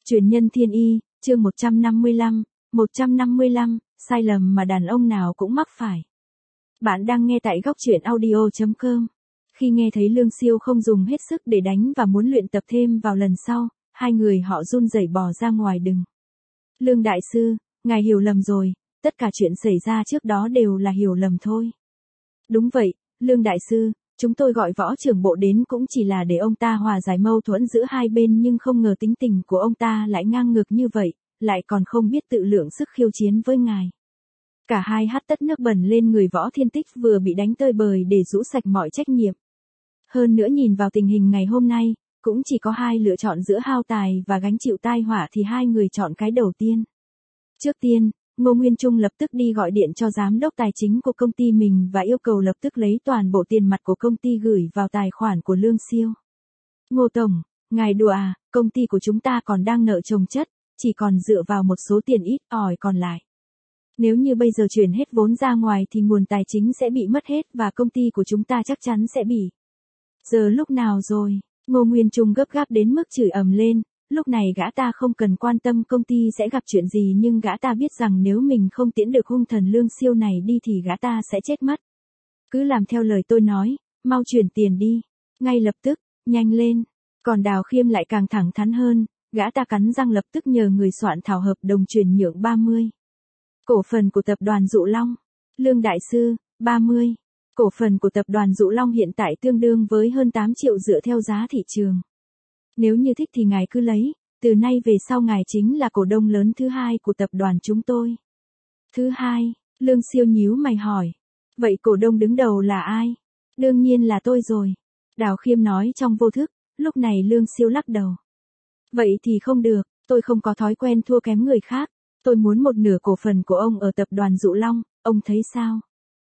Truyền nhân thiên y, chương 155, sai lầm mà đàn ông nào cũng mắc phải. Bạn đang nghe tại góc truyện audio.com. Khi nghe thấy Lương Siêu không dùng hết sức để đánh và muốn luyện tập thêm vào lần sau, hai người họ run rẩy bỏ ra ngoài đừng. Lương đại sư, ngài hiểu lầm rồi, tất cả chuyện xảy ra trước đó đều là hiểu lầm thôi. Đúng vậy, Lương đại sư, chúng tôi gọi Võ trưởng bộ đến cũng chỉ là để ông ta hòa giải mâu thuẫn giữa hai bên, nhưng không ngờ tính tình của ông ta lại ngang ngược như vậy, lại còn không biết tự lượng sức khiêu chiến với ngài. Cả hai hắt tất nước bẩn lên người Võ Thiên Tích vừa bị đánh tơi bời để rũ sạch mọi trách nhiệm. Hơn nữa nhìn vào tình hình ngày hôm nay, cũng chỉ có hai lựa chọn giữa hao tài và gánh chịu tai họa, thì hai người chọn cái đầu tiên. Trước tiên, Ngô Nguyên Trung lập tức đi gọi điện cho giám đốc tài chính của công ty mình và yêu cầu lập tức lấy toàn bộ tiền mặt của công ty gửi vào tài khoản của Lương Siêu. Ngô Tổng, ngài đùa à, công ty của chúng ta còn đang nợ chồng chất, chỉ còn dựa vào một số tiền ít ỏi còn lại. Nếu như bây giờ chuyển hết vốn ra ngoài thì nguồn tài chính sẽ bị mất hết và công ty của chúng ta chắc chắn sẽ bị. Giờ lúc nào rồi? Ngô Nguyên Trung gấp gáp đến mức chửi ầm lên. Lúc này gã ta không cần quan tâm công ty sẽ gặp chuyện gì, nhưng gã ta biết rằng nếu mình không tiễn được hung thần Lương Siêu này đi thì gã ta sẽ chết mất. Cứ làm theo lời tôi nói, mau chuyển tiền đi. Ngay lập tức, nhanh lên. Còn Đào Khiêm lại càng thẳng thắn hơn, gã ta cắn răng lập tức nhờ người soạn thảo hợp đồng chuyển nhượng 30 cổ phần của tập đoàn Dụ Long. Lương đại sư, 30 cổ phần của tập đoàn Dụ Long hiện tại tương đương với hơn 8 triệu dựa theo giá thị trường. Nếu như thích thì ngài cứ lấy, từ nay về sau ngài chính là cổ đông lớn thứ hai của tập đoàn chúng tôi. Thứ hai, Lương Siêu nhíu mày hỏi. Vậy cổ đông đứng đầu là ai? Đương nhiên là tôi rồi. Đào Khiêm nói trong vô thức, lúc này Lương Siêu lắc đầu. Vậy thì không được, tôi không có thói quen thua kém người khác. Tôi muốn một nửa cổ phần của ông ở tập đoàn Dụ Long, ông thấy sao?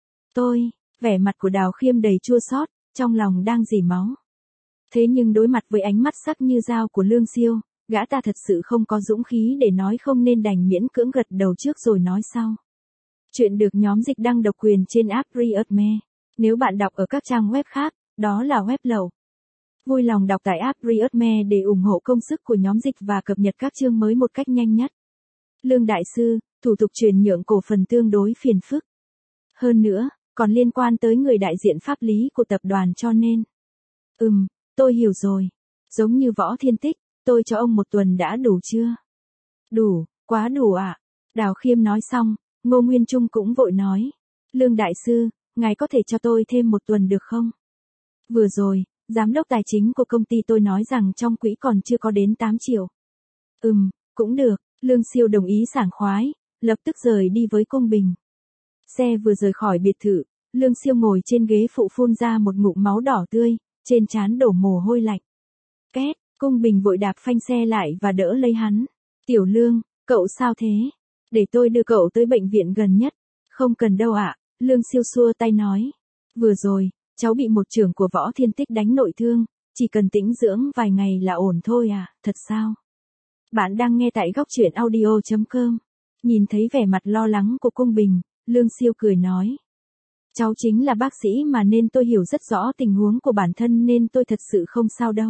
Vẻ mặt của Đào Khiêm đầy chua xót, trong lòng đang rỉ máu. Thế nhưng đối mặt với ánh mắt sắc như dao của Lương Siêu, gã ta thật sự không có dũng khí để nói không nên đành miễn cưỡng gật đầu trước rồi nói sau. Chuyện được nhóm dịch đăng độc quyền trên app Readme. Nếu bạn đọc ở các trang web khác, đó là web lậu. Vui lòng đọc tại app Readme để ủng hộ công sức của nhóm dịch và cập nhật các chương mới một cách nhanh nhất. Lương đại sư, thủ tục chuyển nhượng cổ phần tương đối phiền phức. Hơn nữa, còn liên quan tới người đại diện pháp lý của tập đoàn cho nên. Tôi hiểu rồi. Giống như Võ Thiên Tích, tôi cho ông 1 tuần đã đủ chưa? Đủ, quá đủ ạ. Đào Khiêm nói xong, Ngô Nguyên Trung cũng vội nói. Lương đại sư, ngài có thể cho tôi thêm 1 tuần được không? Vừa rồi, giám đốc tài chính của công ty tôi nói rằng trong quỹ còn chưa có đến 8 triệu. Cũng được, Lương Siêu đồng ý sảng khoái, lập tức rời đi với Cung Bình. Xe vừa rời khỏi biệt thự, Lương Siêu ngồi trên ghế phụ phun ra một ngụm máu đỏ tươi, trên trán đổ mồ hôi lạnh. Két, Cung Bình vội đạp phanh xe lại và đỡ lấy hắn. Tiểu Lương, cậu sao thế? Để tôi đưa cậu tới bệnh viện gần nhất. Không cần đâu ạ, Lương Siêu xua tay nói. Vừa rồi, cháu bị một trưởng của Võ Thiên Tích đánh nội thương, chỉ cần tĩnh dưỡng vài ngày là ổn thôi à, thật sao? Bạn đang nghe tại góc truyện audio.com. Nhìn thấy vẻ mặt lo lắng của Cung Bình, Lương Siêu cười nói. Cháu chính là bác sĩ mà nên tôi hiểu rất rõ tình huống của bản thân nên tôi thật sự không sao đâu.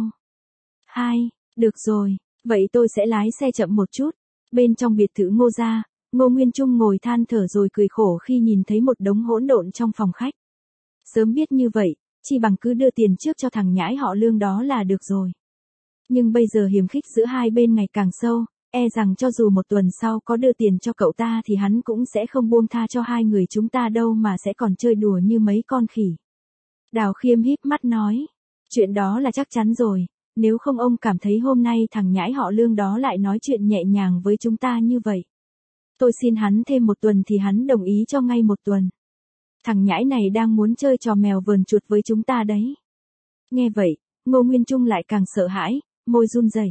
Được rồi, vậy tôi sẽ lái xe chậm một chút. Bên trong biệt thự Ngô gia, Ngô Nguyên Trung ngồi than thở rồi cười khổ khi nhìn thấy một đống hỗn độn trong phòng khách. Sớm biết như vậy, chỉ bằng cứ đưa tiền trước cho thằng nhãi họ Lương đó là được rồi. Nhưng bây giờ hiềm khích giữa hai bên ngày càng sâu, e rằng cho dù 1 tuần sau có đưa tiền cho cậu ta thì hắn cũng sẽ không buông tha cho hai người chúng ta đâu mà sẽ còn chơi đùa như mấy con khỉ. Đào Khiêm híp mắt nói, chuyện đó là chắc chắn rồi, nếu không ông cảm thấy hôm nay thằng nhãi họ Lương đó lại nói chuyện nhẹ nhàng với chúng ta như vậy. Tôi xin hắn thêm 1 tuần thì hắn đồng ý cho ngay 1 tuần. Thằng nhãi này đang muốn chơi trò mèo vờn chuột với chúng ta đấy. Nghe vậy, Ngô Nguyên Trung lại càng sợ hãi, môi run rẩy.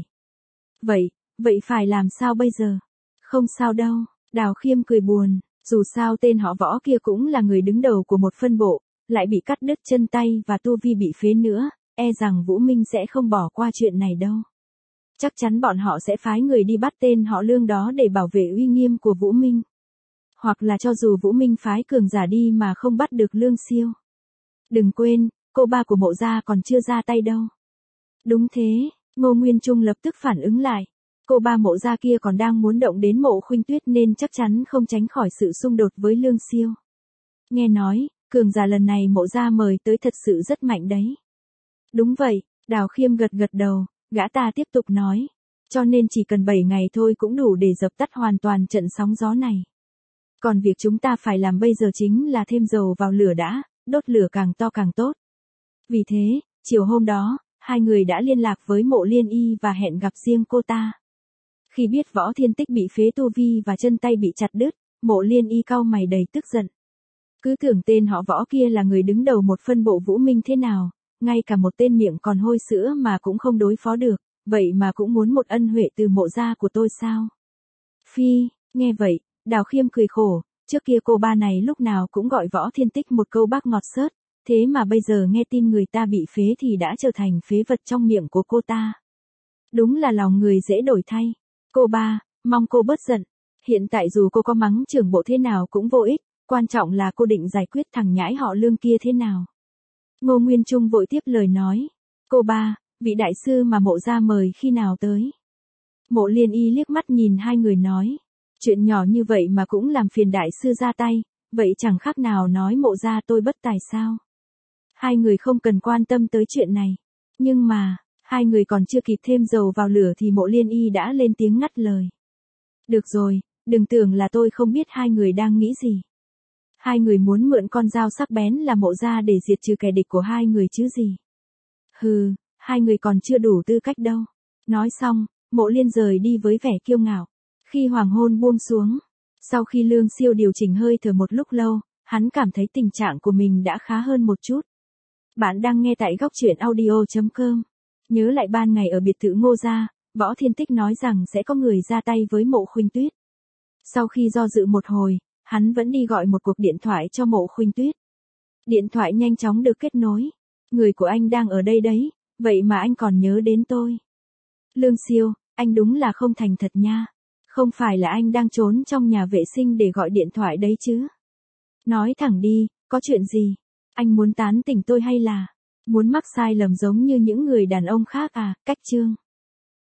Vậy phải làm sao bây giờ? Không sao đâu, Đào Khiêm cười buồn, dù sao tên họ Võ kia cũng là người đứng đầu của một phân bộ, lại bị cắt đứt chân tay và tu vi bị phế nữa, e rằng Vũ Minh sẽ không bỏ qua chuyện này đâu. Chắc chắn bọn họ sẽ phái người đi bắt tên họ Lương đó để bảo vệ uy nghiêm của Vũ Minh. Hoặc là cho dù Vũ Minh phái cường giả đi mà không bắt được Lương Siêu. Đừng quên, cô ba của Mộ gia còn chưa ra tay đâu. Đúng thế, Ngô Nguyên Trung lập tức phản ứng lại. Cô ba Mộ gia kia còn đang muốn động đến Mộ Khuynh Tuyết nên chắc chắn không tránh khỏi sự xung đột với Lương Siêu. Nghe nói, cường giả lần này Mộ gia mời tới thật sự rất mạnh đấy. Đúng vậy, Đào Khiêm gật gật đầu, gã ta tiếp tục nói. Cho nên chỉ cần 7 ngày thôi cũng đủ để dập tắt hoàn toàn trận sóng gió này. Còn việc chúng ta phải làm bây giờ chính là thêm dầu vào lửa đã, đốt lửa càng to càng tốt. Vì thế, chiều hôm đó, hai người đã liên lạc với Mộ Liên Y và hẹn gặp riêng cô ta. Khi biết Võ Thiên Tích bị phế tu vi và chân tay bị chặt đứt, Mộ Liên Y cau mày đầy tức giận. Cứ tưởng tên họ Võ kia là người đứng đầu một phân bộ Vũ Minh thế nào, ngay cả một tên miệng còn hôi sữa mà cũng không đối phó được, vậy mà cũng muốn một ân huệ từ Mộ gia của tôi sao? Phi, nghe vậy, Đào Khiêm cười khổ, trước kia cô ba này lúc nào cũng gọi Võ Thiên Tích một câu bác ngọt xớt, thế mà bây giờ nghe tin người ta bị phế thì đã trở thành phế vật trong miệng của cô ta. Đúng là lòng người dễ đổi thay. Cô ba, mong cô bớt giận. Hiện tại dù cô có mắng trưởng bộ thế nào cũng vô ích, quan trọng là cô định giải quyết thằng nhãi họ Lương kia thế nào. Ngô Nguyên Trung vội tiếp lời nói. Cô ba, vị đại sư mà Mộ gia mời khi nào tới? Mộ Liên Y liếc mắt nhìn hai người nói. Chuyện nhỏ như vậy mà cũng làm phiền đại sư ra tay, vậy chẳng khác nào nói Mộ gia tôi bất tài sao? Hai người không cần quan tâm tới chuyện này. Nhưng mà, hai người còn chưa kịp thêm dầu vào lửa thì Mộ Liên Y đã lên tiếng ngắt lời. Được rồi, đừng tưởng là tôi không biết hai người đang nghĩ gì. Hai người muốn mượn con dao sắc bén là Mộ gia để diệt trừ kẻ địch của hai người chứ gì. Hừ, hai người còn chưa đủ tư cách đâu. Nói xong, Mộ Liên rời đi với vẻ kiêu ngạo. Khi hoàng hôn buông xuống, sau khi Lương Siêu điều chỉnh hơi thở một lúc lâu, hắn cảm thấy tình trạng của mình đã khá hơn một chút. Bạn đang nghe tại góc truyện audio.com. Nhớ lại ban ngày ở biệt thự Ngô gia, Võ Thiên Tích nói rằng sẽ có người ra tay với Mộ Khuynh Tuyết. Sau khi do dự một hồi, hắn vẫn đi gọi một cuộc điện thoại cho Mộ Khuynh Tuyết. Điện thoại nhanh chóng được kết nối. Người của anh đang ở đây đấy, vậy mà anh còn nhớ đến tôi. Lương Siêu, anh đúng là không thành thật nha. Không phải là anh đang trốn trong nhà vệ sinh để gọi điện thoại đấy chứ? Nói thẳng đi, có chuyện gì? Anh muốn tán tỉnh tôi hay là muốn mắc sai lầm giống như những người đàn ông khác à? Cách chương.